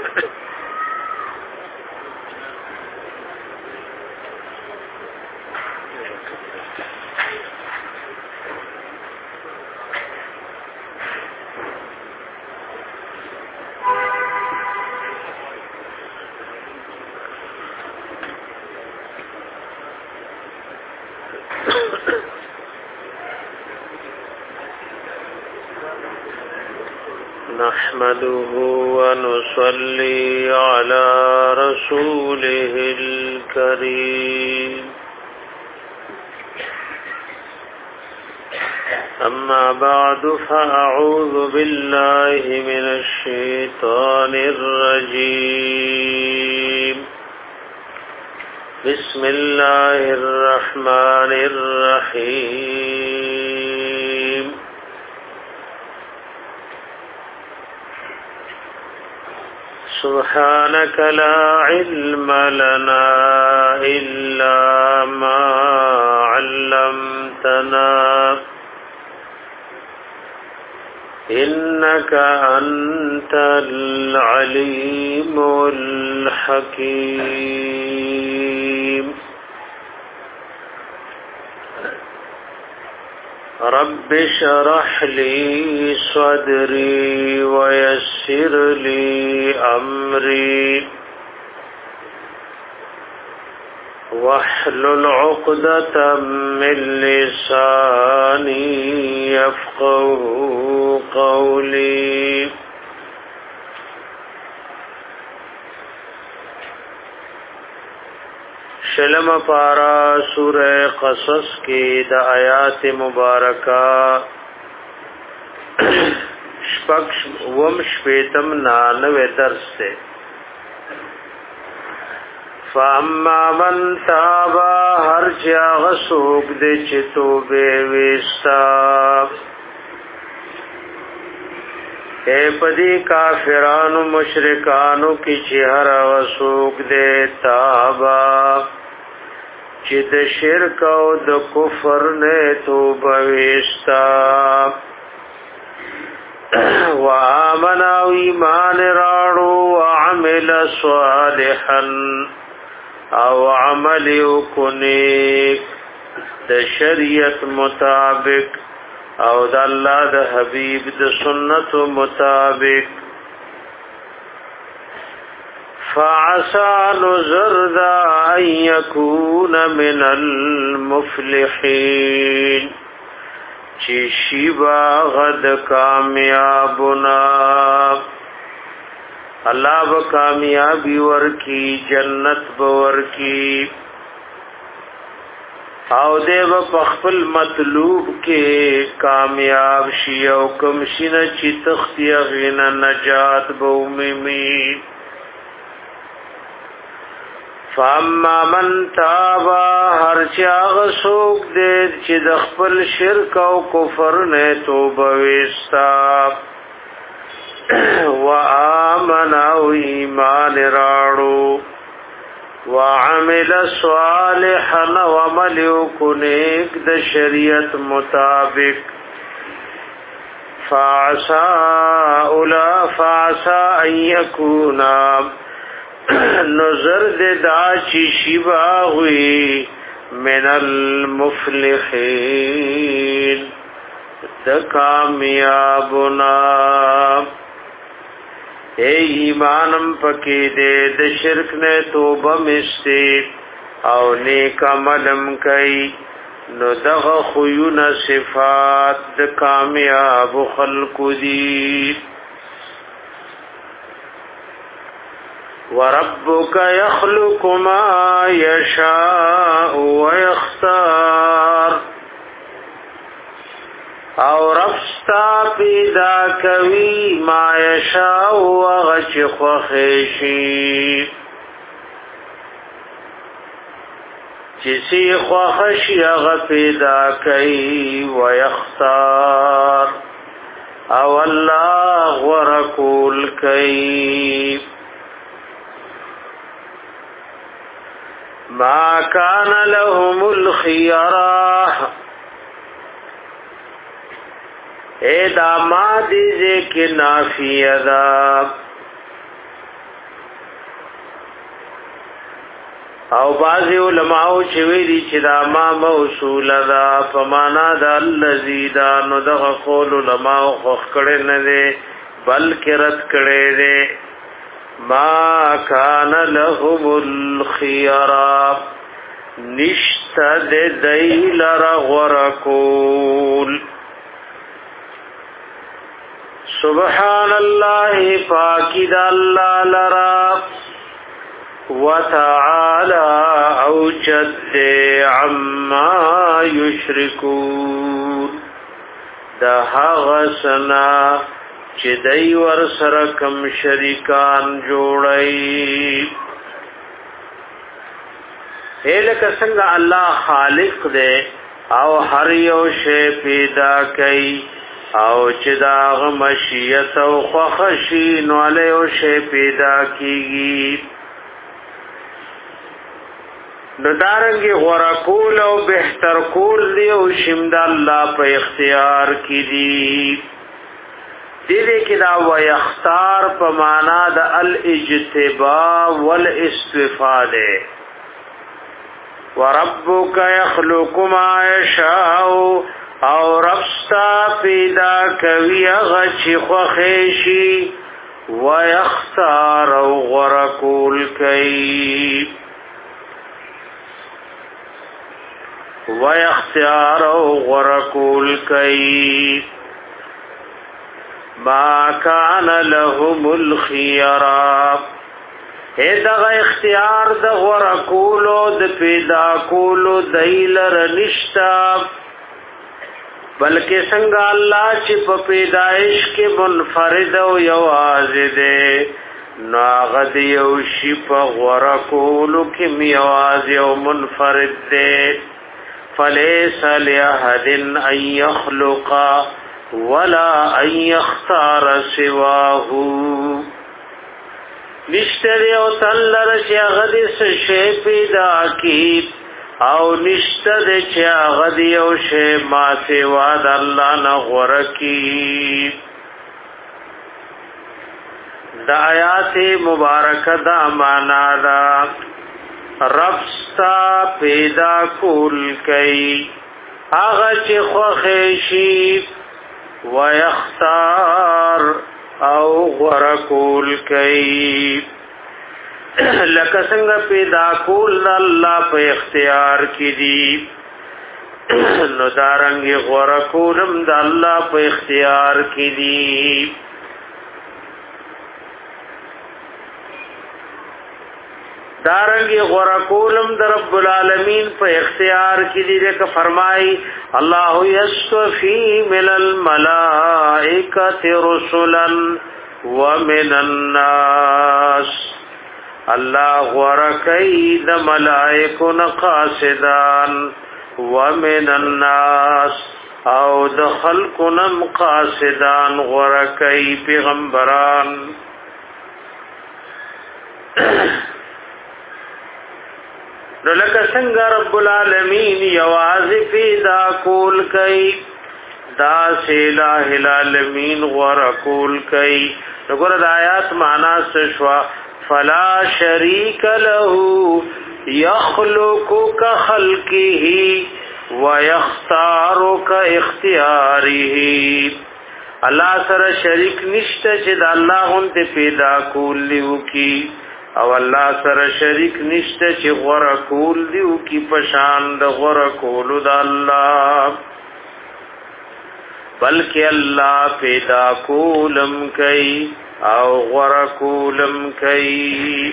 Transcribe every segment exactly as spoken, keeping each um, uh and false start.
نحمده ونصلي على رسوله الكريم أما بعد فأعوذ بالله من الشيطان الرجيم بسم الله الرحمن الرحيم سبحانك لا علم لنا إلا ما علمتنا إنك أنت العليم الحكيم رب اشرح لي صدري ويسر لي أمري واحلل عقدة من لساني يفقه قولي شلم پارا سورہ قصص کی دا آیات مبارکہ شپکش ومش پیتم نانوے درس سے فاما من تابا ہر چاغ سوک دے چتو بے ویستا اے پدی کافرانو مشرکانو کی چہر وسوک دے تابا چې د شرک او د کفر نه توبه وستا و امن او ایمان راړو او عمل صالحا او عمل وکنیک د شریعت مطابق او د الله د حبیب د سنت مطابق فعسى نذر ذا أن يكون من المفلحين چی شیبا غد کامیابنا اللہ با کامیابی ورکی جنت بورکی او دے با پخپل مطلوب کے کامیاب شی او کم شین چی تختی اغین نجات بوممی فاما من تابا هر چاغ سوک دے چې د خپل شرک او کفر نه توبه وستا و امن او ایمان راړو و عمل صالحا و عمل کنیک د شریعت مطابق فعسى اولا فعسى ان يكون نظر دے دا چی شیبا ہوئی من المفلحین دا کامیابنا اے ایمانم پکی دے دا شرک نے توبہ مستے او نیک عملم کئی نو دغ خیون صفات دا کامیاب خلق دی وربك يخلق ما يشاء ويختار او رفستا پیدا کوي ما يشاء وغچ خوخشي چسی خوخشي غ پیدا کوي ويختار او الله ورکول کوي ما كان لهم الخيار اے داماد ذکر نافیہ دا او بعض علماء چې ویلي چې دا ما موصول دا فمانا دا الذی دا نو دغه قول علماء خوخ کړي نه دي بلکې رد کړي دي ما کان لهم الخيار نشتد دیل رغورکول سبحان الله پاکی دا اللہ لرا وتعالى اوجد عما یشرکون دا هغسنا چې دای ور سره کم شریکان جوړي هلکه څنګه الله خالق دی او هر یو شی پیدا کوي او چې دا مشیت او خوښی نو له یو شی پیدا کیږي نو دارنګي غورا کول او بهتر کول دی او شمد الله په اختیار کې دی دې کې دا و یختار په معنا د الاجتباء والاستفاده وربک یخلق ما یشاء او ربستا پیدا کوي غچ خوخیشی و یختار او غرقول کئی و یختار او غرقول کئی ما کان لهم الخیارات دغه اختیار د غره کولو د پیدا کولو دایلر نشتا بلکې څنګه الله چې په پیدائش کې منفرد او یواز دی ناغد یو شی په غره کولو کې یواز او منفرد دی فلیس لاحد ان یخلق ولا ان یختار سواه نشتری او تلر چی اغدی سشی پیدا کی او نشتر چی اغدی او شی ما سواد اللہ نغورکی دا آیات مبارک دا مانا دا ربستا پیدا کول کئی آغا چی خوخیشی ویختار او غرقول کئی لکه څنګه پیدا کول الله په اختیار کې دي نو دارنګي غرقولم د الله په اختیار کې دي دارنګي غرقولم د رب العالمین په اختیار کې دي چې فرمای الله یصفی من الملائکه رسلا ومن الناس الله ورکی د ملائکه قاصدان ومن الناس او د خلقنا قاصدان ورکی پیغمبران نو لکه څنګه رب العالمین یواز پیدا کول کئ دا الہ العالمین غور کول کئ وګوره د آیات معنا شوا فلا شریک له یخلق کخلقه ويختار کاختیاره الله سره شریک نشته چې د الله هونته پیدا کول لیو کی او الله سره شریک نشته چې غره کول دیو کی پشان د غره کول د الله بلکې الله پیدا کولم کوي او غره کولم کوي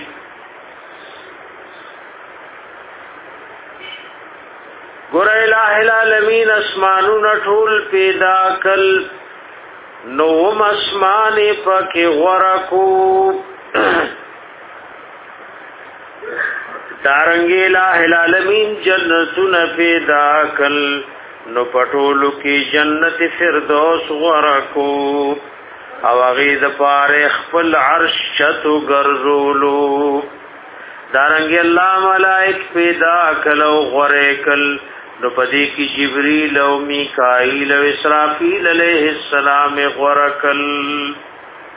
ګور الہ العالمین اسمانونه ټول پیدا کل نو مسمان پکې غره کو دارنګ الہ العالمین جنتون پیدا کل نو پټولو کی جنت فردوس ورکو او غید پار خپل عرش چتو ګرځولو دارنګ الله ملائک پیدا کلو غریکل نو پدې کی جبرئیل او میکائیل او اسرافیل علیہ السلام غرکل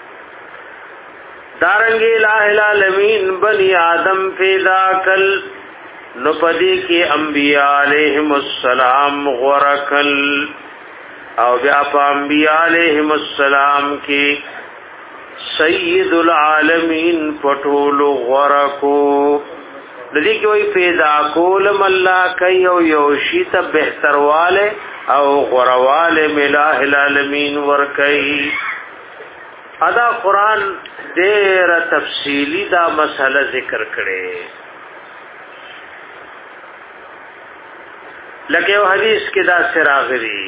دارنگی الہ العالمین بنی آدم پیدا کل نو پدې کې انبیاء علیهم السلام غرقل او بیا په انبیاء علیهم السلام کې سید العالمین پټول غرقو د دې کې وی پیدا کولم الله کوي او یو شی ته بهترواله او غرواله الہ العالمین ور کوي. ادا قران ډېر تفصیلی دا مسله ذکر کړي لکه یو حدیث کې دا سراغلی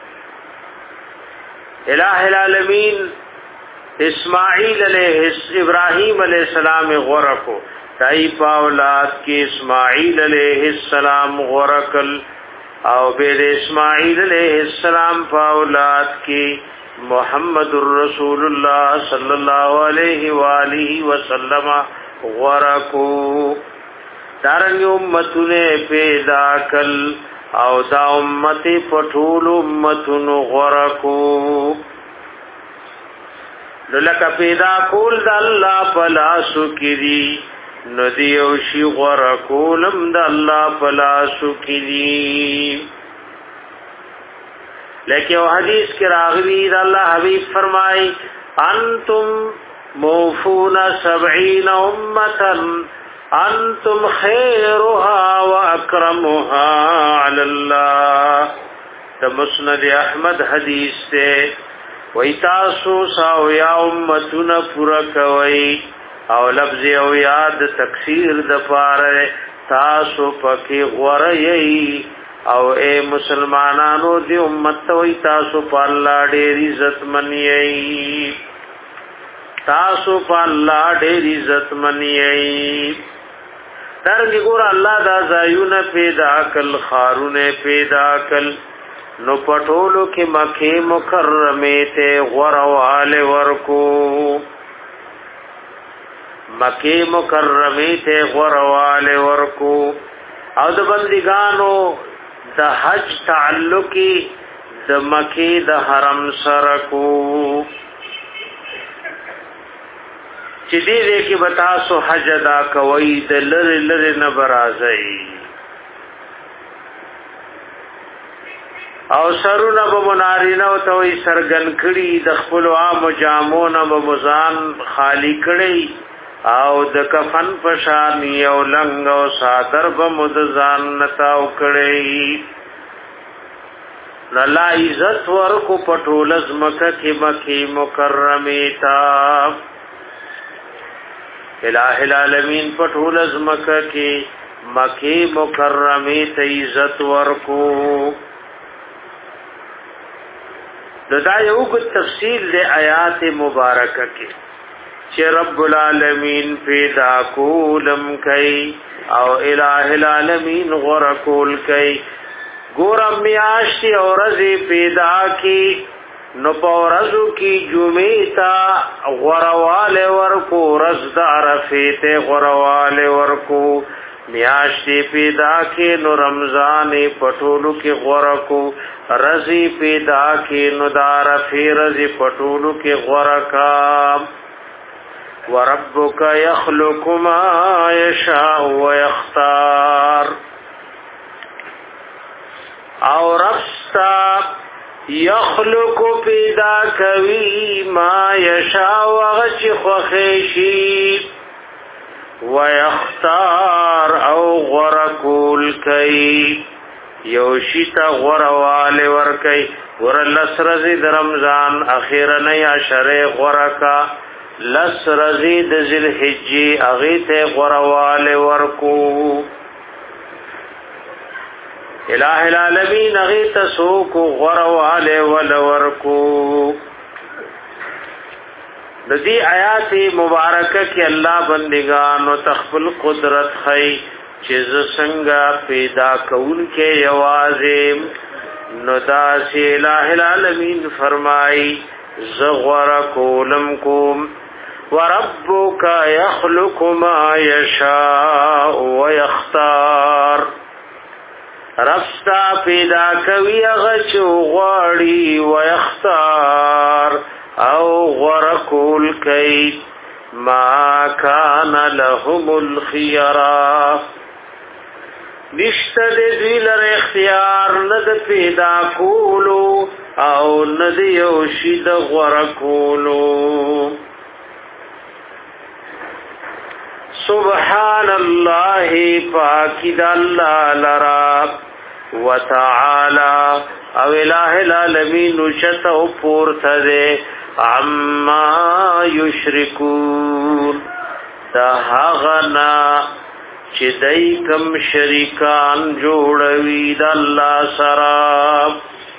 الہ العالمین اسماعیل علیہ ابراہیم علیہ السلام غرقو دای په اولاد کې اسماعیل علیہ السلام غرقل او بیر اسماعیل علیہ السلام په اولاد کې محمد رسول الله صلی الله علیه و آله وسلم غرقو دارنګ امتونه پیدا کل او دا امت پټول امتونو غرقو لکه پیدا کول د الله پلاسو کړي نو دیو شی غرقولم د الله پلاسو کړي. لیکن حدیث کې راغلی د الله حبیب فرمای انتم موفون سبعین امتا انتم خیرها واکرمها علی الله. د مسند احمد حدیث ته وی تاسو ساو یا امتنا پورا کوي او لفظ او یاد تکثیر د پاره تاسو پکې غوړی او اے مسلمانانو دی امت وی تاسو په الله ډېر عزت منئ تاسو په الله ډېر عزت منئ. درنګ ګور الله دا زایونه پیدا کل خارونه پیدا کل نو پټولو کې مکه مکرمه ته غرواله ورکو مکه مکرمه ته غرواله ورکو او د بندګانو د حج تعلقي د مکه د حرم سره کو چې دې دې کې بتا سو حج ادا کوي د لری لری نه برازي او سرونه به منارینه او توي سرګن کړي د خپل عام جامونه به مزان خالی کړي او د کفن پشان یو لنګ او صادر به مدزان نتاو کړي. الله عزت ورکو پټول زمکه کې مکه مکرمه تا الہ العالمین پټول زمکه کې مکه مکرمه ته عزت ورکو. دا یو کو تفصیل دے آیات مبارکہ کی چې رب العالمین پیدا کولم کئی او الہ العالمین غرقول کئی گورم میاشتی اور رضی پیدا کی نو پورزو کی جمیتا غروال ورکو رزد عرفیت غروال ورکو میاشتی پیدا کی نو رمضان پټولو کی غرقو رضی پیدا کی نو دار فی رضی پټولو کی غرقا وربک یخلق ما یشاء ویختار او ربستا یخلق پیدا کوي ما یشاء وغچ خوخیشی ویختار او غرقول کئی یوشیتا غروال ورکی ور لسرزی در رمضان اخیرنی عشر غرقا لسرزی در ذل حجی اغیت غروال ورکو الہ العالمین اغیت سوکو غروال ولورکو. ددی آیات مبارکہ کی اللہ بندگان و تخفل قدرت خی چیز سنگا پیدا کون کے یوازم ندا سے الہ العالمین فرمائی زغورکولم کوم وربک یخلق ما یشاء ویختار. ربستا پیدا کوي غچو غواړي ويختار او غرقول کئی ما کان لهم الخيرا نشته د دوی لره اختیار نه د پیدا کولو او نه د یو شي د غوړه کولو. سبحان الله پاکی د الله لرا وتعالى او الہ العالمین شت او پورته ده عما یشرکون دا هغنا چې دای کم شریکان جوړوي د الله سره.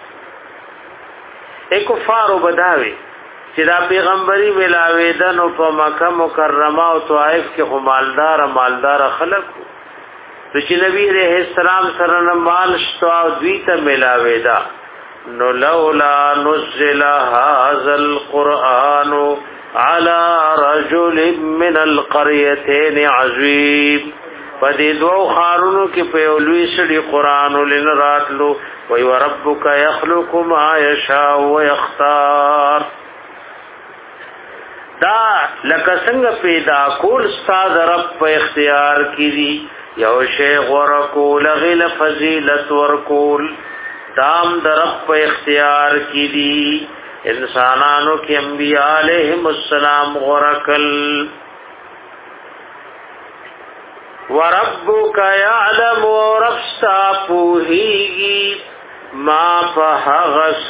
ایک کفار وبداوي چې دا پیغمبري ملاویدن په مکه مکرمه او طائف کې همالدار مالدار خلق چې نبی عليه السلام سره مال شتو او دوی ته ملاویدا نو لولا نزل هذا القرآن على رجل من القريتين عظيم. پدې دوه خارونو کې په لوی سړي قرآن ولن راتلو وي وربك يخلق ما يشاء ويختار. دا لکه څنګه پیدا کول استاد رب په اختیار کړي یو شی غره کول غل فضیلت ورکول دام در رب په اختیار کړي. انسانانو کې انبیاء علیهم السلام غرکل وربک یعلم ورفستا پوهیږي ما فهغس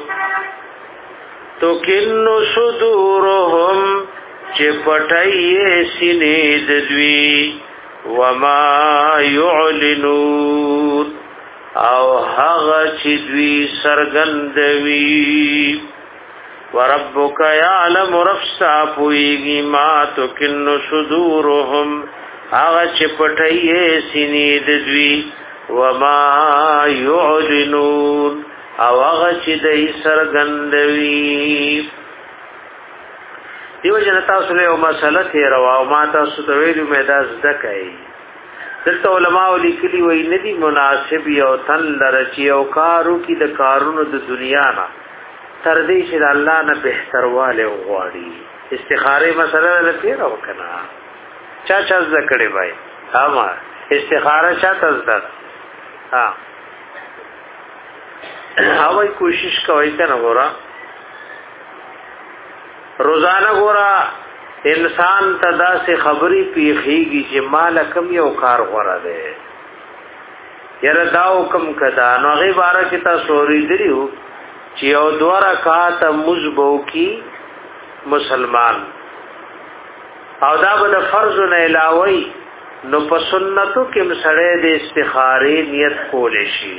تو کنو صدورهم چه پټای سینې د دوی وما یعلنون او هغه چې دوی سرګندوي. وربک یعلم رفسا پویږي ما تو کنو صدورهم هغه چې پټای سینې د دوی وما یعلنون او هغه چې دای سرګندوي. دیو جن تاسو له مسله ته روا او ما تاسو ته ویلو مې دا زده کوي. دلته علماء لیکلي وای ندي مناسب یو تن لرچی او کارو کې د کارونو د دنیا نه تر دې چې الله نه بهترواله غواړي. استخاره مسله لته راو کنه چا چا زده کړي وای اما استخاره چا تزده ها هاوی کوشش کوي کنه ګورا روزانه ګورا انسان تدا سے خبري پیخيږي چې مال کم یو کار غوړه ده یره داو کم کدا نو غي بار کې تا سوري دیو چې او دواره کاته مزبو کی مسلمان او دا بل فرض نه علاوه نو په سنتو کې مسړې د استخاره نیت کول شي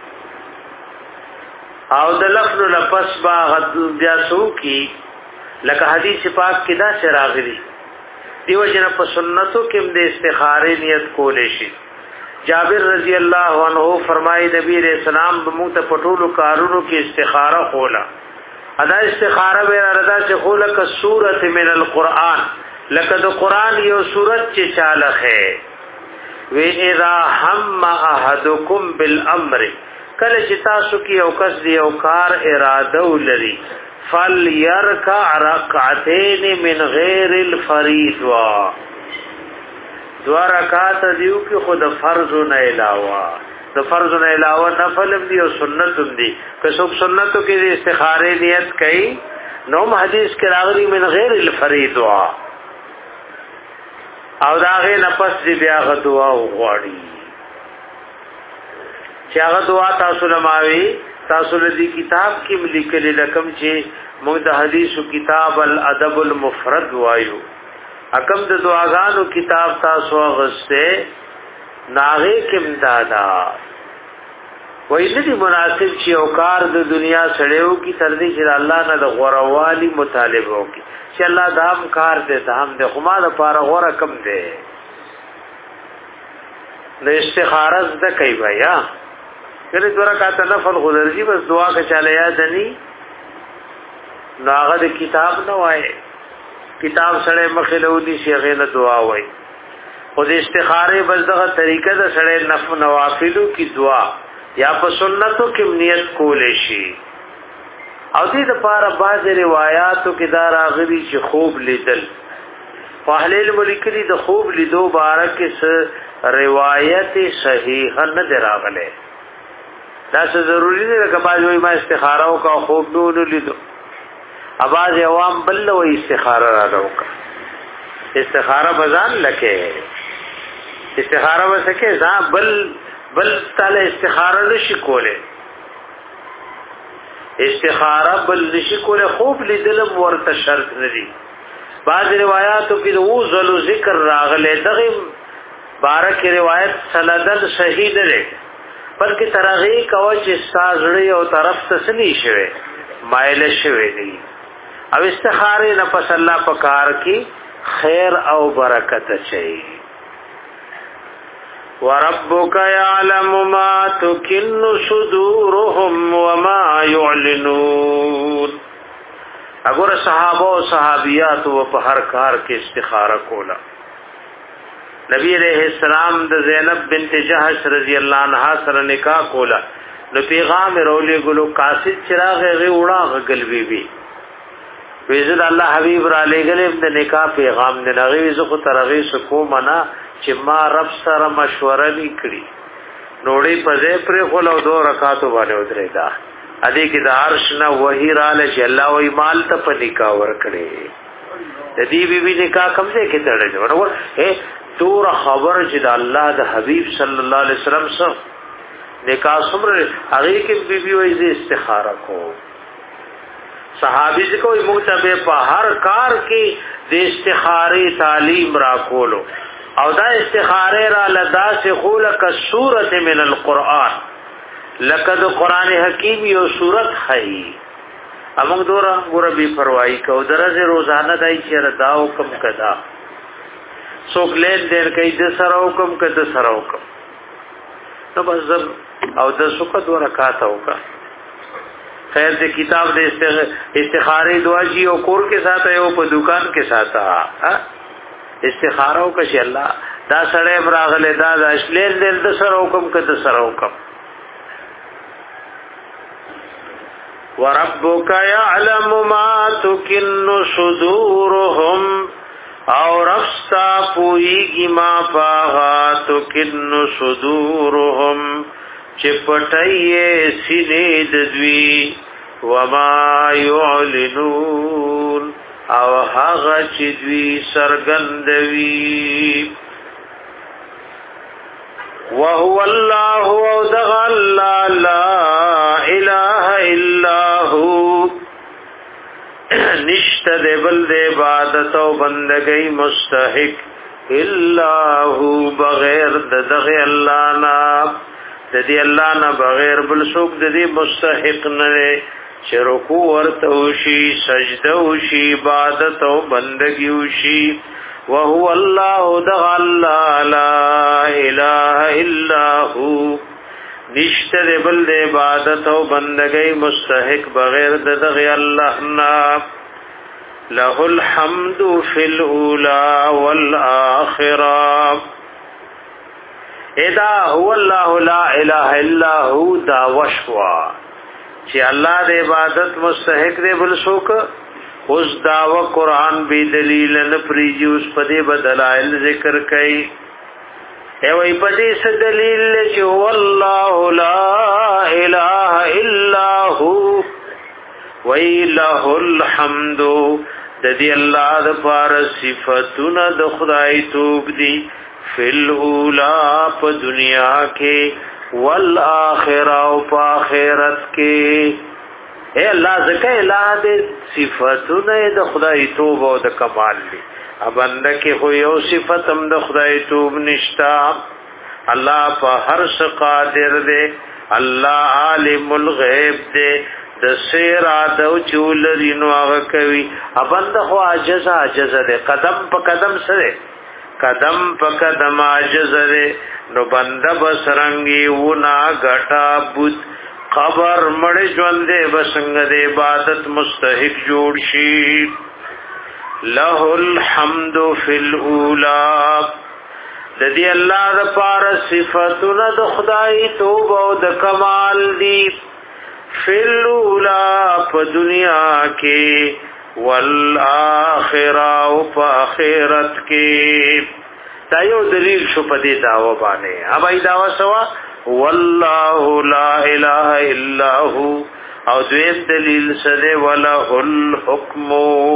او د لفظ لپس با غد بیاسو کی لکه حدیث پاک کې دا شراغلی دیو جن په سنتو کې د استخاره نیت کول شي. جابر رضی الله عنه فرمایي نبی رسول الله موږ ته پټولو کارونو کې استخاره کولا ادا استخاره به رضا چې کوله ک سورته من القرآن لکه د قرآن یو سورت چې چاله وی اذا هم احدکم بالامر کله چې تاسو کې یو کس دی یو کار اراده ولري فليركع ركعتين من غير الفريضه دو رکعات دیو کې خود فرض نه علاوه د فرض نه علاوه نفل دی او سنت دی که څوک سنتو کې استخاره نیت کوي نو حدیث کې راغلی من غیر الفريضه او داغه نفس دی بیا غ دعا وغواړي چې هغه دعا تاسو لماوي تاسو لدی کتاب کې لیکل لکم چې موږ د حدیثو کتاب الادب المفرد وایو حکم د دعاګانو کتاب تاسو غسته ناغه کې امدادا وای دې مناسب چې او کار د دنیا سړیو کی تر دې چې الله نه د غوروالي مطالبه وکي چې الله دام کار دې دام دې خما د پاره غوره کم دې د استخاره زده کوي بیا کله دورا کاته نفل غذرجی بس دعا کا چاله یاد ني ناغه د کتاب نه وای کتاب سره مخلودي شیخه له دعا وای او د استخاره بس دغه طریقه د سره نفل نوافلو کی دعا یا په سنتو کې نیت کول شي او دې لپاره بعض روایتو کې دا راغلي چې خوب لیدل په اهل الملک د خوب لیدو بارکه روایت صحیح نه دراغله دا څه ضروری دی چې باز وای ما استخاره او کا خوب نو لیدو اواز عوام بل و استخاره را روکا استخاره بزان لکه استخاره وسکه ځان بل بل تعالی استخاره نشي کوله استخاره بل نشي کوله خوب لیدل ورته شرط ندي بعض روایتو کې د وزل ذکر راغله دغه بارک روایت سندن صحیح نه ده بلکې ترغی کوي چې سازړی او طرف ته سني شوی مایل شوی دی او استخاره نه پس الله په کار کې خیر او برکت چي وربک یعلم ما تکن صدورهم وما يعلنون اگر صحابه او صحابيات او په هر کار کې استخاره کولا نبی علیہ السلام د زینب بنت جحش رضی اللہ عنہا سره نکاح کولا نو پیغام رولې ګلو قاصد چراغ غي وړا غل بی بی ویزد الله حبیب را لګلې د نکاح پیغام نه نغوي زه خو ترغي سکو منا چې ما رب سره مشوره نکړي نوړې پځې پر خو له دوه رکعاتو باندې ودرېدا ادي کې د عرش نه وਹੀ را لشي الله وې مال ته په نکاح ور کړې د دې بی بی نکاح کوم ځای کې تړل ورور اے تور خبر چې د الله د حبیب صلی الله علیه وسلم سره نکاح سمره هغه کې بی بی وې استخاره کو صحابي چې کوئی مغتبه په هر کار کې د استخاره تعلیم را کولو او دا استخاره را لدا سے خولک سورۃ من القرآن لقد قرآن حکیم یو سورۃ ہے امغه دورا ګور بي پروايي کو درځه روزانه دای چې ردا حکم کدا څوک لین دین کوي د سره حکم کده سره حکم نو بس او د سوکه دوه رکعات وکا خیر دې کتاب دې استخاره دعا جی او کور کے ساتھ ہے او په دکان کے ساتھ ها استخاره او کشي الله دا سړی براغله دا د اشلین دې د سره حکم کده سره حکم وربک یعلم ما تکن صدورهم او رفستا پوئیگی ما پاغا تکن صدورهم چپٹئیے سینید دوی وما یعلنون او حغا چدوی سرگندوی وهو الله او دغ الله لا اله الا هو نشت دے بل دے عبادت و بندگی مستحق الا هو بغیر دغ اللہ نا ددی اللہ نا بغیر بل سوک ددی مستحق نرے چرکو ورتوشی سجدوشی عبادت و بندگی وشی وهو الله دغ اللہ لا الہ الا هو نشتر بل دے عبادت و بندگی مستحق بغیر دغ اللہ نا لہ الحمد فی الاولا والآخرہ ادا هو اللہ لا الہ الا هو دا وشوا چی اللہ دے عبادت مستحق دے بل سوک اس دعوی قرآن بی دلیل نپریجی اس پدے بدلائل ذکر کئی اے وی پدے سے دلیل چی واللہ لا الہ الا ہو وی لہ الحمد ددی اللہ دپار صفتون د خدای توب دی فی الاولا پا دنیا کے والآخرہ پا آخرت کے اے اللہ زکا الہ دے صفتون د خدای توب او د کمال دی ابنده کې خو یو صفت هم د خدای توب نشتا الله په هر څه قادر دی الله عالم الغیب دی د سیر ادو چولري نو هغه کوي ابنده خو عاجز عاجز دی قدم په قدم سره قدم په قدم عاجز دی نو بنده بسرنګي ونا غټا بوت قبر مړ ژوند دی بسنګ دی عبادت مستحق جوړ شي لہ الحمد فی الاولا ددی اللہ دا پار صفتنا دا خدای توب او دا کمال دی فی الاولا پا دنیا کے والآخرہ و پا آخرت کے دا یو دلیل شو په دې داوا باندې اوبای داوا سوا والله لا اله الا هو او دویم دلیل سره وله الحكم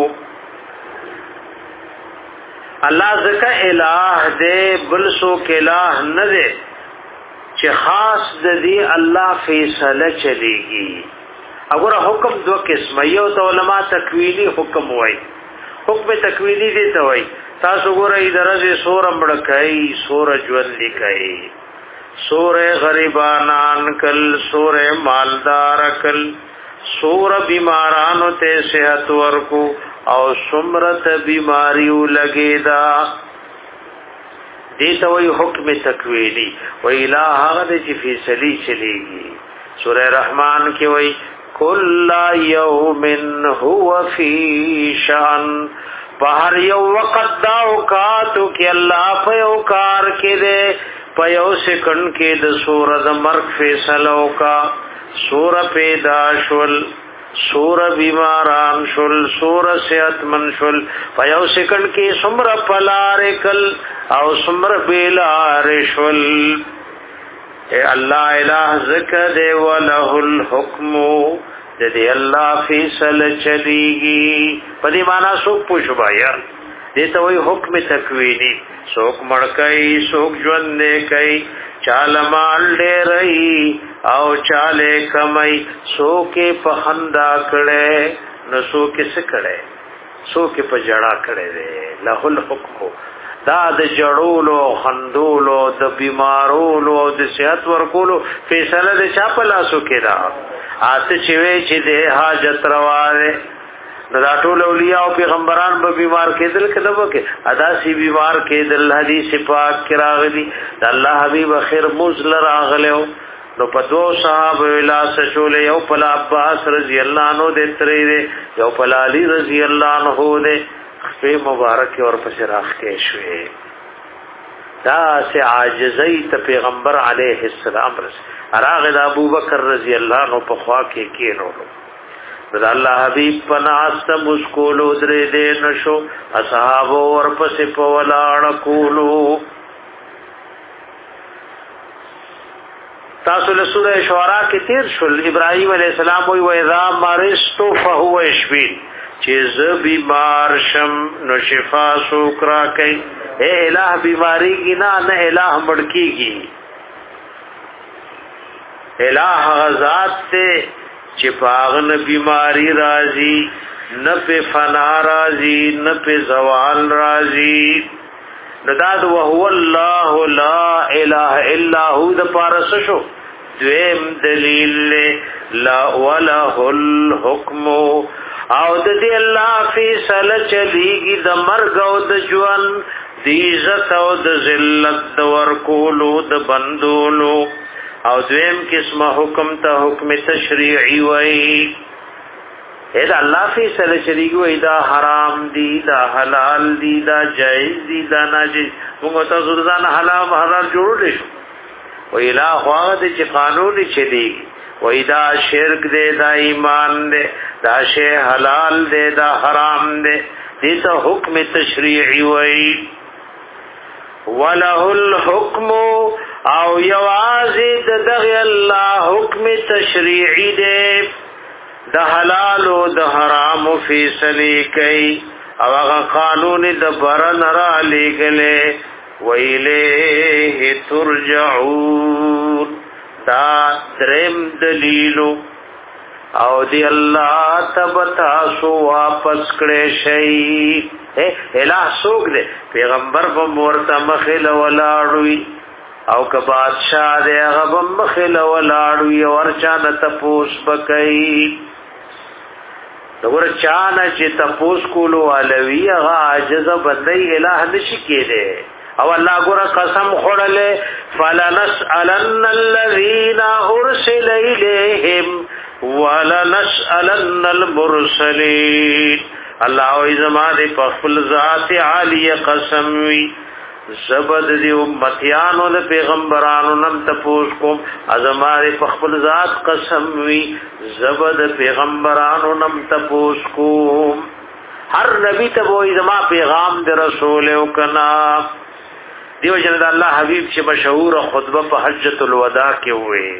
الله ذکا الہ دې بل سو الہ نه دې چې خاص د دې الله فیصله چلیږي. اگر حکم دو قسم یو تو علماء تکوینی حکم وای حکم تکوینی دې ته وای تاسو ګورئ درځي سور امړکای سور ژوند لیکای سور غریبانان کل سور مالدار کل سور بیمارانو ته صحت ورکو او سمرت بیماریو لګیدا دیتا وی حکم تکوینی وی الہ آغد چی فیصلی چلیگی سورہ رحمان کی وی کل یوم هو فی شان پہر یو وقت دا اوقاتو کی اللہ پیو کار کے دے پیو سکن کے دا سورہ دا مرگ فیصلو کا سورہ پیدا شول سور بیماران شل سور صحت من شل پیو سکن کی سمر پلارکل او سمر بیلار شل اے اللہ الہ ذکر دے ولہ الحکم دے اللہ فیصل چلیگی پدی مانا سوک پوشو بایا دیتا وی حکم تکوینی سوک مڑکئی سوک جوندے کئی چال مال دے رئی او چالے کمئی سوکے پخندا کڑے نو سوکے سکڑے سوکے پا جڑا کڑے دے لہو الحکمو دا د جڑولو خندولو د بیمارولو د صحت ورکولو فیصله د چا په لاسو کې دا آته چوي چې د حاجت روانه دا ټول اولیاء او پیغمبران به بیمار کېدل کده وکي ادا سی بیمار کېدل حدیث پاک کې راغلي د الله حبیب خیر مزل راغلو نو پدو صاحب ویلا سشول یو پلا عباس رضی الله عنه د ترې یو پلا علی رضی الله عنه د خپل مبارک اور پس راخ کې شوې دا سه عاجزی ته پیغمبر علیه السلام رس اراغ د ابو بکر رضی الله عنه په خوا کې کېنولو دا الله حبیب پناست مسکولو درې دې نشو اصحاب اور پس په ولاړ کولو تاسو له سوره شعراء کې تیر شول ابراهيم عليه السلام وی و اذا مرستو فهو يشفين چې ز بیمار شم نو شفا سوکرا کوي اے الہ بیماری کی نه نه الہ مړکیږي الہ غزاد ته چې پاغن بیماری راضی نه په فنا راضی نه په زوال راضی نداد وهو الله لا اله الا هو د پارس شو دویم دلیل لا وله الحكم او د دې الله فیصله چلیږي د مرګ او د ژوند د عزت او د ذلت د ورکولو د بندولو او دویم قسمه حکم ته حکم تشریعی وای اذا الله فیصله چلیږي وای دا حرام دی دا حلال دی دا جائز دی دا ناجیز موږ ته زړه حلال حلال جوړ شو وای الہ خواغه چې قانون چلیږي وای دا شرک دی دا ایمان دی دا شی حلال دی دا حرام دی دې ته حکم تشریعی وای وله الحكم او یوازې د دغه الله حکم تشریعی دی د حلال او د حرام فیصله کوي او هغه قانون د برن را لګلې ویله ترجعون دا درم دلیلو او دی الله تبتا سو واپس کړي شي اے الہ سوق دے پیغمبر په مورته مخل ولاړوي او که بادشاہ دے هغه مخل ولاړوي ورچانه تپوس بکئی دغه چانه چې تپوس کولو علوی هغه عاجز بندي الہ نشي کېده او الله ګور قسم خورله فلنسالن الذين ارسل اليهم ولنسالن المرسلين الله او زما دې په خپل ذات عالی قسم وی زبد دې امتیانو د پیغمبرانو نن تپوس کوم ازما دې په خپل ذات قسم وی زبد پیغمبرانو نن تپوس کوم هر نبی ته وې زما پیغام دې رسول او کنا دیو جن د الله حبیب چې مشهور خطبه په حجۃ الوداع کې وې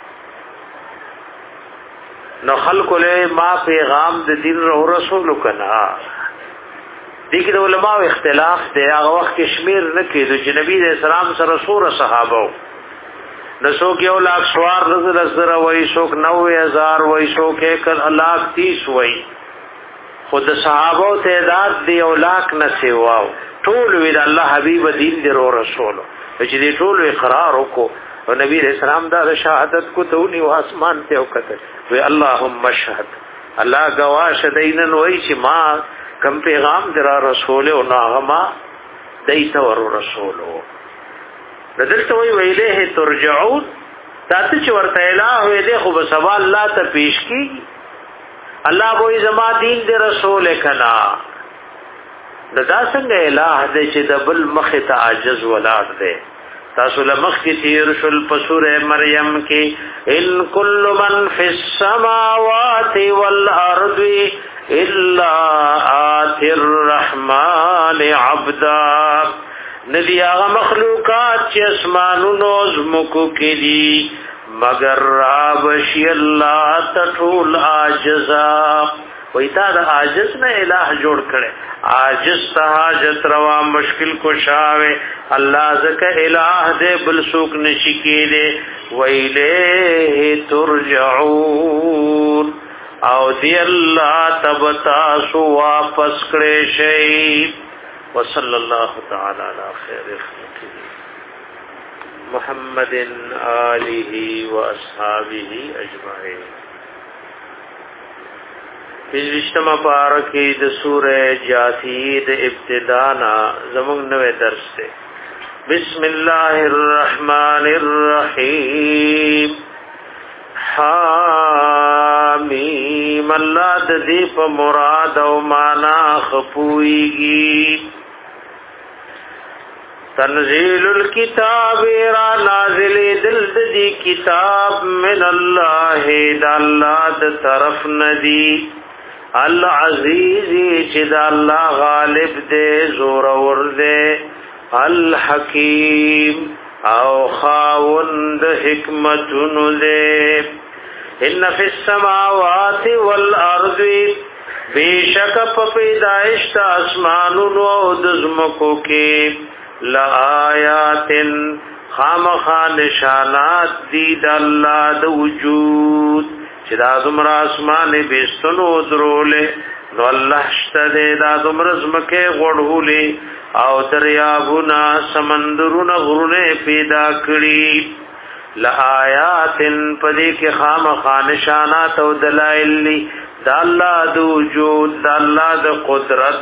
نو خلق له ما پیغام د دین رسول کنا دغه د علماء اختلاف دی هغه وخت کشمیر نه کېدو چې نبی رسول الله سره سور صحابه نو څوک یو لاک سوار رزل زره وای څوک نوے هزار وای څوک یک لاک تیس وای خود صحابه تعداد دی یو لاک نه سیواو ټول وی د الله حبیب دین دی رسول چې دی ټول اقرار وکړو او نبی رسول الله دا شهادت کو ته نو اسمان ته وکړه وی اللهم اشهد الله گواش دینن وای چې ما کم پیغام درا رسول او ناغما دیت ور رسولو دلته وی ویله ترجعون تاسو چې ورته الہ وی دی خو به سوال الله ته پیش کی الله وی زما دین دی رسول کنا دا څنګه الہ دې چې د بل مخ ته عاجز ولاد دی تاسو لمخ کې تیر شل پسوره مریم کې ان کل من فی السماوات والارض الا آتی الرحمن عبدا ندی آغا مخلوقات چی اسمانونو زمکو کلی مگر رابشی اللہ تطول آجزا ویتا دا آجز نا الہ جوڑ کرے آجز تا حاجت روا مشکل کو شاوے اللہ زکا الہ دے بلسوک نشکی دے ویلے ترجعون او دی اللہ تبتاسو واپس کرے شئی وصلی اللہ تعالی علی خیر خلقه محمد آلہ و اصحابہ اجمعین پنځشتمه پارکی د سورہ جاثیہ د ابتدانا زمون نوې درس ده بسم الله الرحمن الرحیم حامیم الله د دې په مراد او معنا خپويږي تنزيل الكتاب را نازل دل دی کتاب من الله د الله د طرف ندی العزیز چې د الله غالب دی زور ور دی الحکیم او خاوند حکمتونو دی ان فی السماوات والارض بیشک په پیدائش د اسمانونو او د زمکو کې لآیات خامخا نشانات دی د الله د وجود چې دا زمر اسمان بستنو درولې نو الله شته دا زمر زمکه غړولې او دریابونه سمندرونه غرونه پیدا کړی لآیات پدې کې خامخا نشانات او دلایل د الله د وجود د الله د قدرت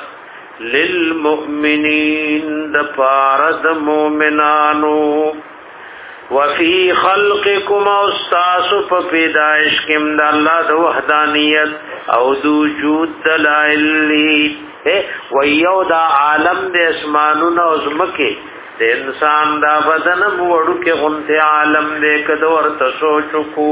للمؤمنین د پارد مومنانو وفي خلقكم استاس په پیدائش کې د الله د وحدانیت او د وجود دلایل و یو دا عالم د اسمانونو او زمکه د انسان دا بدن وړو کې غنته عالم دې کده ورته سوچو کو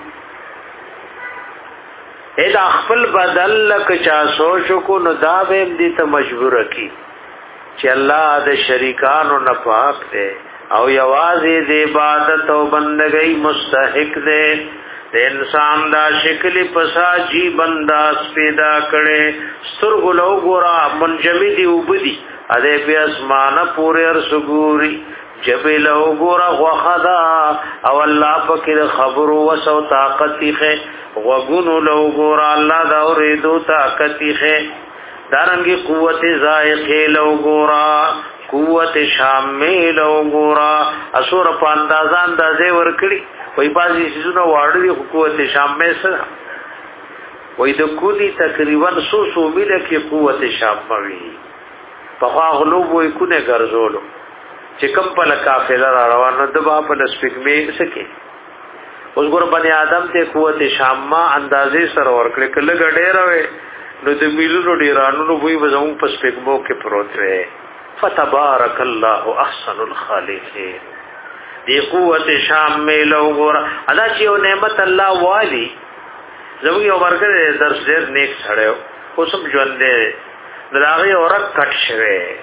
اې دا خپل بدل لک چا سوچو کو نو دا به دې ته مجبور کی چې الله د شریکانو نه پاک دی او یوازې د عبادت او بندګۍ مستحق دی د انسان دا شکل پساجي بنداس پیدا کړي سترګو لو ګورا منجمدي وبدي اده په اسمانه پورې ار سګوري جبل لو ګورا وخدا او الله پکې خبرو وسو طاقت یې وغونو لو ګورا الله دا اورېدو طاقت یې دارنګي قوت زائقه لو ګورا قوت شامل لو ګورا اسور په اندازان د زې ور کړی وای بازي سيزونه واړوي قوت شامل سره وای د کلی تقریبا سو سو میله کې قوت شاموي په غلوب وای کونه ګرځولو چې کم په لکافله را روانه د با په سپګمې سکے اوس ګور باندې آدم ته قوت شامه اندازې سره ورکړي کله ګډې راوي نو د میلونو ډیرانو نو وای وزمو په سپګمو کې پروت وي فتبارك الله احسن الخالقين دی قوت شامل او ګور ادا چې یو نعمت الله والی زموږ یو ورګه درس ډېر نیک سره اوسم ژوند دې دراغه اورک کټ شوه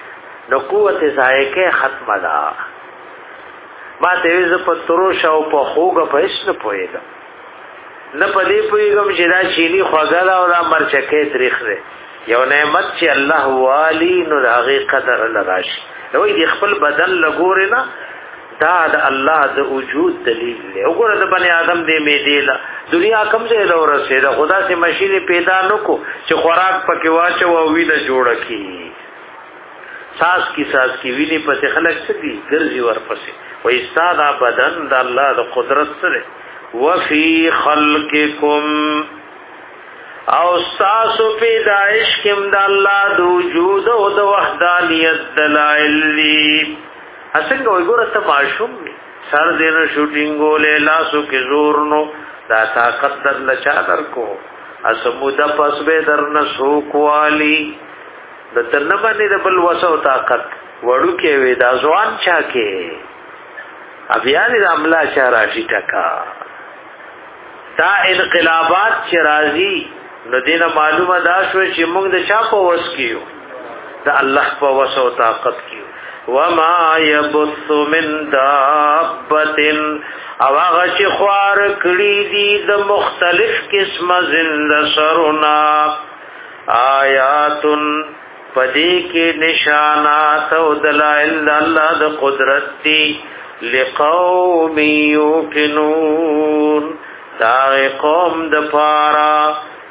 نو قوت ذائقه ختمه ده. ما ته ویز په تروش او په خوګه په هیڅ نه پوهېږم، نه په دې پوهېږم چې دا چینی خوږه ده او دا مرچکې تریخ دی. یو نعمت چې الله والی نو د هغې قدر لراشي. نو د خپل بدن لګورې نه، دا د الله د وجود دلیل دی. وګوره د بني آدم دې معدې له دنیا کم ځای له ورسېده، خدا سي مشینې پیدا نه کو چې خوراک پکې واچو او وینه جوړه کړي. ساس کی ساس کی ویني پسې خلک څه دي ګرځي ورپسې. وایي ستا دا بدن د الله د قدرت سره وفي خلقکم او ساسو پیدائش کم د الله د وجود او د وحدانیت دلائل دی. اسنګ وګوره ته معشوم سر دینه شوټینګو له لاسو کې زور نو دا طاقت در لچا در کو اسموده پس به در نسو کوالی د تنه باندې د بل وسو طاقت وړو کې وې دا ځوان چا کې بیا دې عمله شارا شي ټکا. دا انقلابات چې راځي نو دینه معلومه دا شو چې موږ د چا په وس کیو، د الله په وس او طاقت کیو. وما يبث من دابه او هغه چې خوار کړي دي د مختلف قسمه زنده سرونه آیات پدې کې نشانات او دلائل د الله د قدرت دي لقوم یوقنون دا قوم د پارا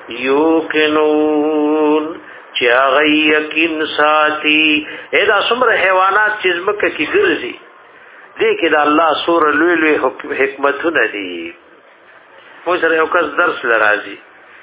یوقنون چې هغه یقین ساتي. ادا څومره حیوانات چې زمکه کې ګرځي دې کې د الله سور لوی لوی حکمتونه دي. مو سره یو کس درس لراځي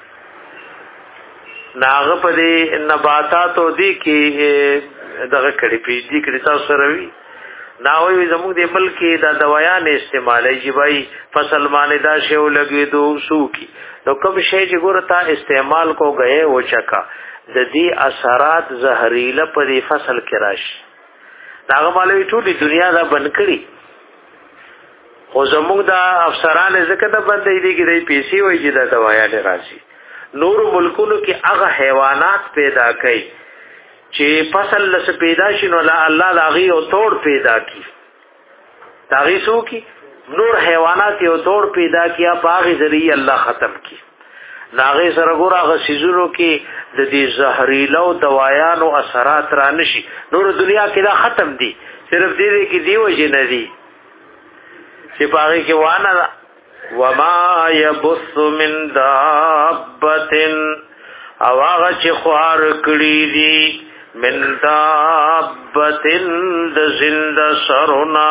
ناغه په دې نباتات او دې کې دغه کړي پی دې کړي تاسو سره وی ناوی زموږ د ملک دا دوايان استعمالي چې بای فصل باندې دا شی ولګي دو سو کی نو کوم شی چې ګور تا استعمال کو غئے و چکا د دې اثرات زهريله په دې فصل کې راشي. داغه مالوي ټولي دنیا دا بند کړي، خو زموږ دا افسران ځکه دا بندې دي کې د پیسې وایي چې دا دوايان راشي. نور ملکونو کې هغه حیوانات پیدا کړي چې فصل لس پیدا شنو لا الله داغي او توڑ پیدا کی داغي سو کی نور حیوانات او توڑ پیدا کیا باغ ذریعہ الله ختم کی. ناغه سره ګور هغه سيزونو کې د دې زهريله او دوايان او اثرات را نشي. نور دنیا کې دا ختم دي، صرف دې دې کې دیو جن دي چې باغ کې وانه وما يبث من دابه او هغه چې خوار کړی دي من دابتن د زنده سرنا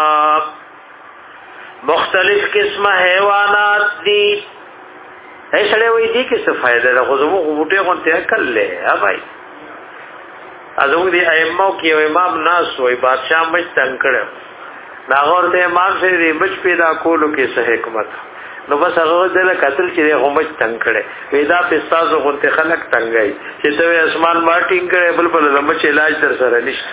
مختلف قسمه حیوانات دي. ایسړې وې دي کې څه فائدہ ده؟ خو زموږ بوټي غونته عقل له ها بھائی ازموږ دي ائمه کې یو امام ناس وې بادشاہ مچ تنگ کړو ناغور ته امام سره دې مچ پیدا کولو کې څه حکمت نو بس هغه دل قتل چې هغه مچ تنگ کړي پیدا پستازو غونته خلق تنگای چې ته اسمان مارټینګ کړي بل بل مچ علاج تر سره نشته.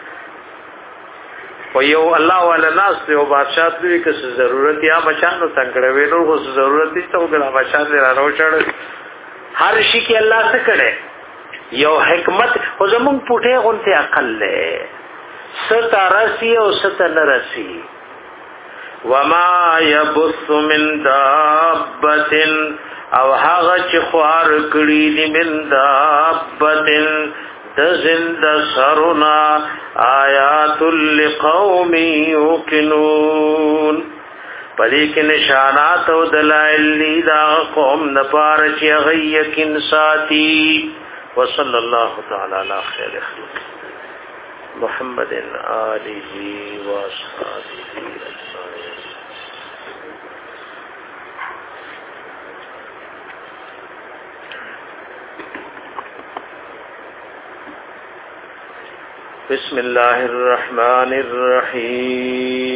و یو الله والا ناس یو بادشاہ دوی که ضرورت یا بچانو تنگ کړي وینو خو ضرورت نشته وګړه بچان نه راوچړ هر شي کې الله څه کړي یو حکمت خو زمون پټه غونته عقل له ستارسی او ستنرسی. وما يبث من دابة او هغه چې خوار کړي دي من دابة د زنده سرنا آیات لقوم یوقنون پدې کې نشانات او دلایل دي دا قوم نه پار چې هغه یقین ساتي. وصلی الله تعالی علی خیر خلق محمد آله واصحابه اجمعین. بسم الله الرحمن الرحيم.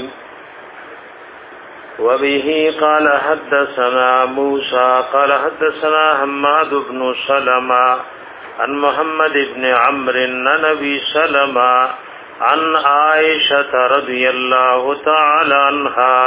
وبه قال حدثنا موسى قال حدثنا حماد بن سلمة عن محمد بن عمرو عن ابي سلمة عن عائشة رضي الله تعالى عنها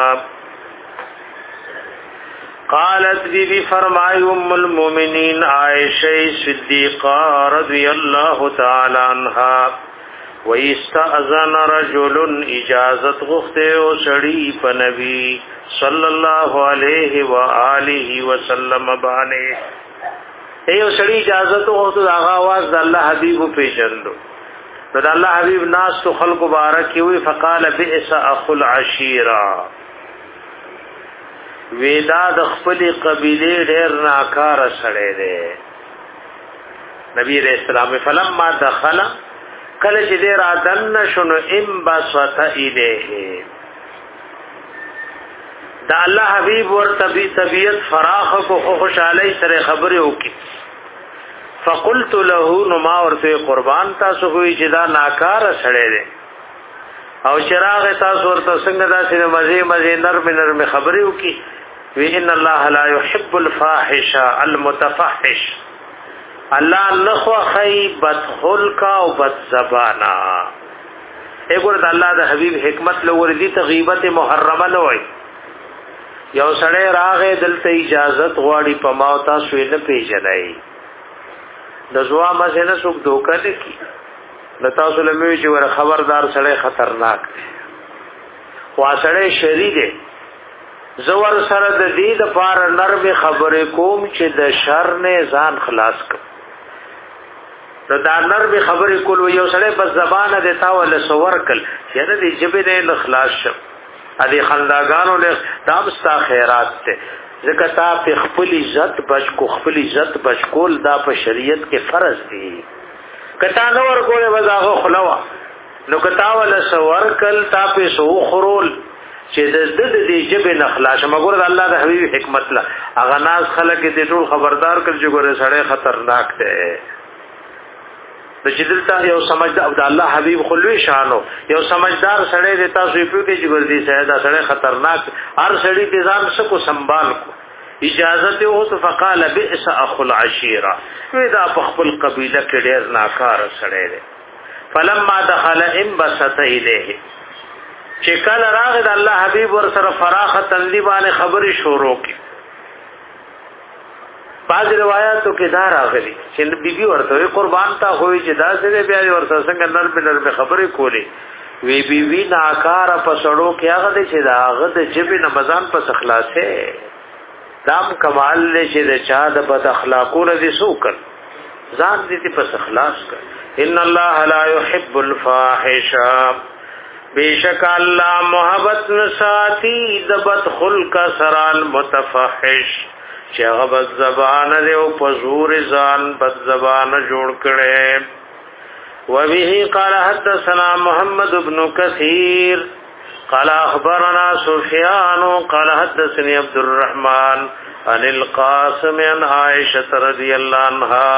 قالت بی بی فرمائی ام المؤمنین عائشہ صدیقہ رضی اللہ تعالی عنہا وَيَسْتَأْذَنَ رَجُلٌ اجازت غفته او سړی په نبی صلی الله علیه و آله وسلم باندې ایو سړی اجازت غفته هغه आवाज د الله حبیب پیژندو نو د الله حبیب ناس تو خلق مبارک وی فقال بئس اخو العشیرہ ویدا د خپل قبیله ډیر ناکار سره دی نبی رسول الله فلما دخل کله چې ډیر ادن شنو ام بسط الیه دا الله حبیب ور طبیعت فراخ کو خوشاله سره خبره وکي فقلت له نما ورته قربان تاسو کوئی چې دا ناکار سره دی او چراغ تاسو ورته څنګه دا چې مزه مزه نرم نرم خبره وکي وی ان الله لا يحب الفاحش المتفحش الله نخو خی بد خلق او بد زبانا اګور د الله د حبیب حکمت لور دي تغیبت محرمه نه وای یو سړی راغې دلته اجازت غواړي په ما او تاسو یې نه پیژنای د زوا مزه نه څوک دوکه نه کی د تاسو لمه چې ور خبردار سړی خطرناک دی وا سړی شری دی زور سره د دې د پار نرم خبرې کوم چې د شر نه ځان خلاص کړ نو دا نرم خبرې کول یو سړی په زبانه د تاول سور کل چې د جبې نه خلاص شم ا دې خنداګانو له تاسو خیرات ته ځکه تا په خپل عزت بچ کو خپل عزت بچ کول دا په شریعت کې فرض دی کتا نو ور کوله وځاغه خلوا نو کتا ول سور کل تا په سو خرول چې د دې جبې نه خلاص مګور د الله د حبیب حکمت لا اغه ناس خلک دې ټول خبردار کړ چې ګوره سړی خطرناک دی د جدلتا یو سمجھدار د الله حبیب خلوی شانو یو سمجھدار سړی د تاسو په کې چې ګور دې سیدا سړی خطرناک هر سړی تیزان سکو سنبال کو اجازت هو تو فقال بئس اخو العشیرہ ودا په خپل قبیله کې ډیر ناکار سړی دی فلما دخل انبسط الیه چې کله راغی د الله حبیب ور سره فراخه تنلیبانه خبري شروع کی بعض روایتو کې دا راغلي چې بیبي ورته قربان تا ہوئی چې دا سره بیا ورته څنګه نرم نرم خبرې کولې وی بیبي ناکاره په سړو کې هغه چې دا هغه د جبې نمازان په اخلاصه دام کمال له چې د چا د بد اخلاقو لري سوکر ځان دې په اخلاص کړ ان الله لا يحب الفاحش بیشک الله محبت نساتی دبت خلق سرال متفحش چې هغه بد زبان دی او پزور ځان بد زبان جوړ کړي و به قال حدثنا محمد بن كثير قال اخبرنا سفيان قال حدثني عبد الرحمن عن القاسم عن عائشة رضي الله عنها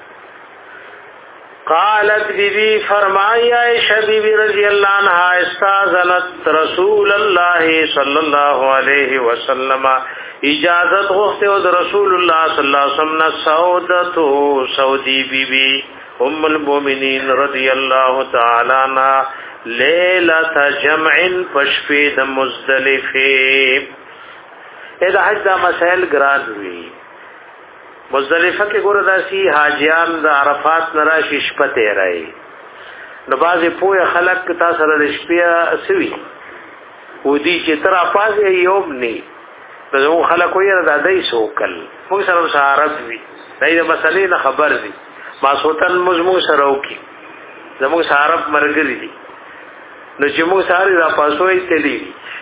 قالت بی فرمائی عائشہ بی بی رضی اللہ عنہ استاذنت رسول اللہ صلی اللہ علیہ وسلم اجازت غفتے و رسول اللہ صلی اللہ علیہ وسلم سعودتو سعودی بی بی ام المومنین رضی اللہ تعالی عنہ لیلت جمع پشفید مزدلفی ایدہ حج دا مسائل گران ہوئی مزدلفه کې ګور داسي حاجیان د عرفات نراشي شپته راي نو بازي پوهه خلک تا سره د شپې اسوي و دي چې تر افاظ یوم ني نو خلک یې د دای سوکل موږ سره سهارت وي دای د مسلې نه خبر دي ما سوتن مزمو سره وکي زموږ سهارت مرګري دي نو چې موږ ساري را پاسوي تللی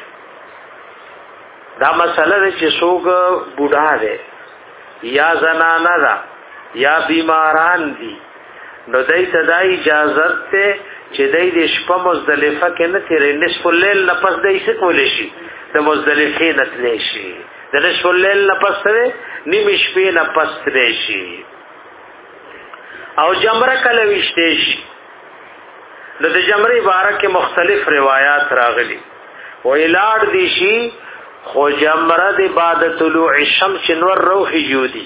دا مسله چې څوک بوډا دی یا زنانا دا یا بیماران دی نو دای ته د اجازت ته چې دای د شپه مزدلفه کې نه تیرې نصف الليل لپس دای څه کول شي د مزدلفه نه تللی شي د نصف الليل لپس سره نیم شپې نه پس تللی شي او جمره کله وشته شي نو د جمره بارکه مختلف روایت راغلي و الاړ دي شي خو جمره د بعد طلوع الشمس نور روح جودي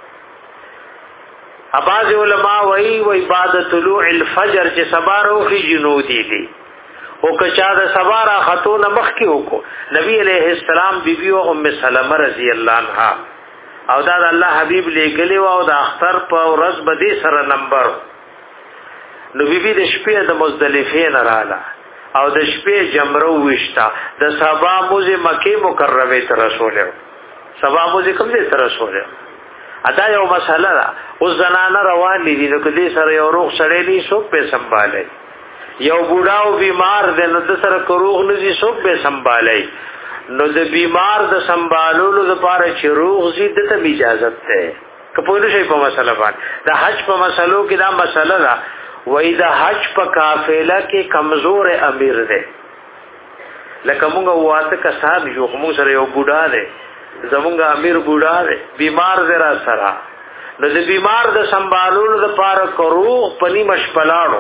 اباظ علماء وای وای بعد طلوع الفجر چې سبا روح جنودي دي او کچا د سبا را خاتون مخ کې وکړو نبی عليه السلام بیبي او ام سلمہ رضی الله عنها او دا د الله حبيب لګلی او د اختر په ورځ بدی سره نمبر نو بی بی د شپې د مزدلفه نه رااله او د شپې جمره وشتا د سبا موزه مکه مکرمه ته رسوله سبا موزه کوم دې ته رسوله ادا یو مسله ده او زنانه روان دي نو کدي سره یو روغ سړی دی څوک به سنبالي یو بوډاو بیمار دی نو د سره کروغ نزي څوک به سنبالي نو د بیمار د سنبالولو لپاره چې روغ زی د ته اجازه ده کپوله شي په مسله باندې د حج په مسلو کې دا مسله ده وای د حج په قافله کې کمزور امیر دی لکه موږ واته کسان یو موږ سره یو بوډا دی زمونږ امیر بوډا دی بیمار دی را سره نو د بیمار د سنبالولو لپاره کروغ پنی مشپلاړو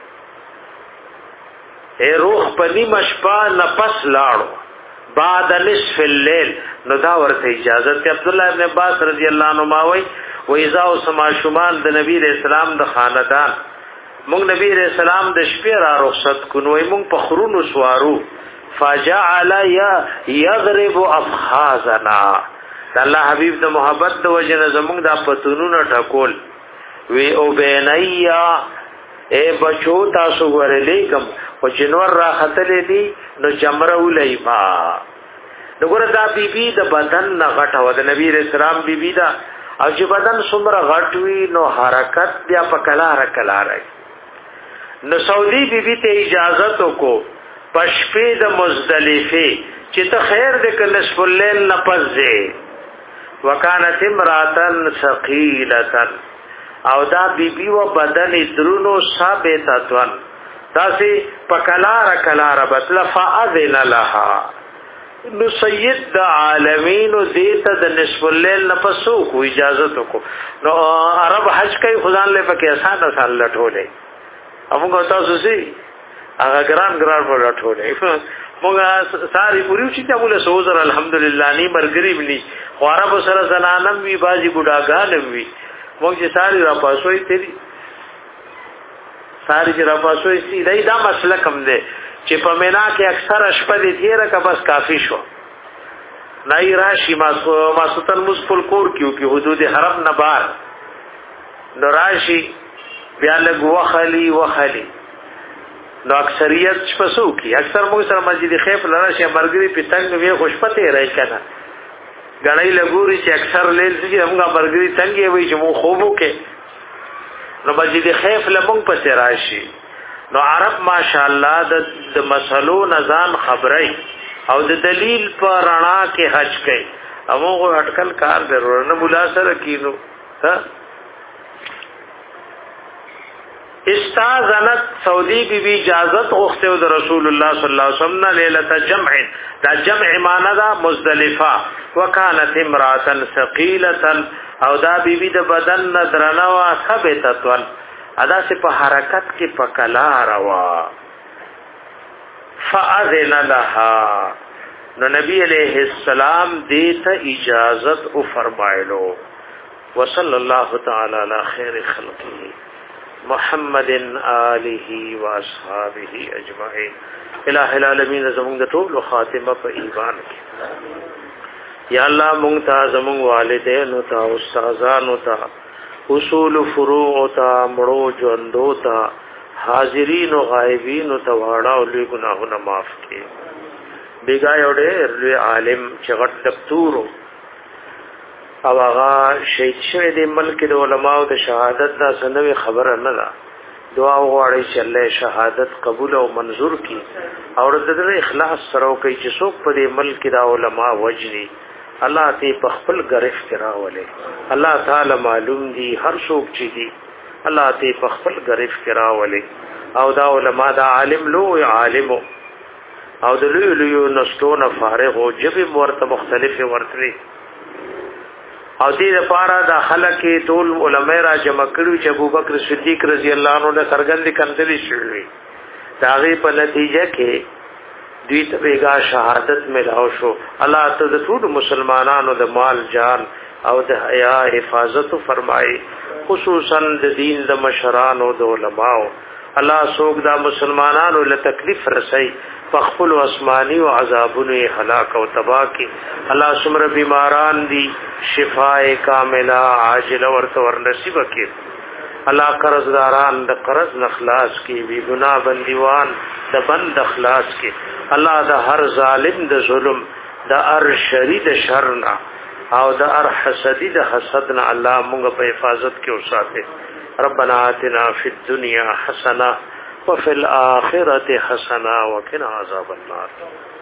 اے روح پنی مشپا نفس لاړو بعد نصف الليل نو دا ورته اجازه ته عبد الله ابن عباس رضی الله عنه ماوي و اذا سما شمال د نبی رسول الله د خاندان مونږ نبی رسول الله د شپې را رخصت کونوي مونږ په خرونو سوارو فجعل يضرب افخاذنا الله حبيب د محبت د وجنه زمونږ د پتونونو ټکول وی او بینیا اے بچو تاسو ورلې کوم او جنور را خطلې دي نو جمره ولې ما دغه دا بیبي د بدن نه غټه و د نبی رسول الله بیبي دا او چې بدن څومره غټ وي نو حرکت بیا په کلاره کلاره نو سعودي بیبي ته اجازه تو کو پشپې د مزدلفه چې ته خیر دې ک نصف الليل نه پځه وکانت امراتن ثقيله او دا بیبي و بدن درونو ثابتاتن داسي پکلار کلار بتل فاذن لها نو سید د عالمین دیت د نصف الليل نفسو کو اجازه کو نو عرب حج کوي خدان له پکې آسان آسان لټولې موږ تاسو سي هغه ګران ګران په لټولې موږ ساری پوریو چې موږ سوزر الحمدلله ني مرګري بلی خو عرب سره زنانم وی بازي ګډاګانم وی موږ چې ساری را پاسوي تیری ساری چې را پاسوي سي دای دا مسله کم ده چې په مینا کې اکثر شپه دي تیرې کا بس کافی شو نای راشي ماسو ماسوتن مسفل کور کیو کې حدود حرم نه بار نو راشي بیا لګ وخلی وخلی نو اکثریت شپسو کی اکثر موږ سره مسجد خیف لراشي مرګري پتنګ وی خوشپته راځي کنه غړای لګوري چې اکثر لیل چې موږ مرګري څنګه وي چې مو خوبو کې نو مسجد خیف لمون پس راشي نو عرب ماشاءالله د د مسلو نزان خبري او د دلیل پر رڼا کې حج کوي هغه اٹکل کار ضرور نه بلا سره کینو ها استاذنت سعودي بي بي اجازت غوښته د رسول الله صلی الله علیه وسلم ليله جمع دا جمع معنا دا مزدلفه وکانت امراه ثقيله او دا بي بي د بدن درنه وا ثبتتن ادا سے په حرکت کې پکلا روا فاذن لها نو نبی علیہ السلام دیتا اجازت او فرمایلو وصلی الله تعالی علی خیر خلقه محمد آله و اصحابہ اجمعین الہ العالمین زمون د ټول خاتمه په ایمان کې یا الله مونږ ته زمون والدین او ته استادانو ته اصول فروع تا مړو ژوندو تا حاضرین او غایبین او تواړه او لوی ګناهونه معاف کړي بیګا یو ډېر لوی عالم چې غټ دکتور او هغه شهید شوی د ملک د علماء د شهادت دا سنوي خبره نه ده دعا وغواړي چې الله شهادت قبول او منظور کړي او د اخلاص سره کوي چې څوک په دې ملک د علماء وجني الله ته په خپل گرفت راولې الله تعالی معلوم دي هر څوک چې دي الله ته په خپل گرفت راولې او دا علما دا عالم لوی عالم او د لوی لوی نستونه فارغ او جبه مرته مختلف ورتري او دې لپاره د خلک ټول علماء را جمع کړو چې ابوبکر صدیق رضی الله عنه له څرګند کندلې شوې دا غي په نتیجه کې دوی ته بیگا شهادت ملاو شو الله ته د ټول مسلمانانو د مال جان او د حیا حفاظت فرمایي خصوصا د دین د مشران او د علماء الله سوګ دا مسلمانانو له تکلیف رسي فخفل اسماني او عذابونه هلاك او تباہ کی الله سمر بیماران دي شفاء کامله عاجله ورته ور نصیب کړي الله قرضداران د قرض نخلاص کی بی گناہ بندیوان د بند اخلاص کی الله د هر ظالم د ظلم د هر شری د شرنا او د هر حسدی د حسدنا الله موږ په حفاظت کې اوساته ربنا آتنا فی الدنیا حسنه وفي الاخره حسنه وقنا عذاب النار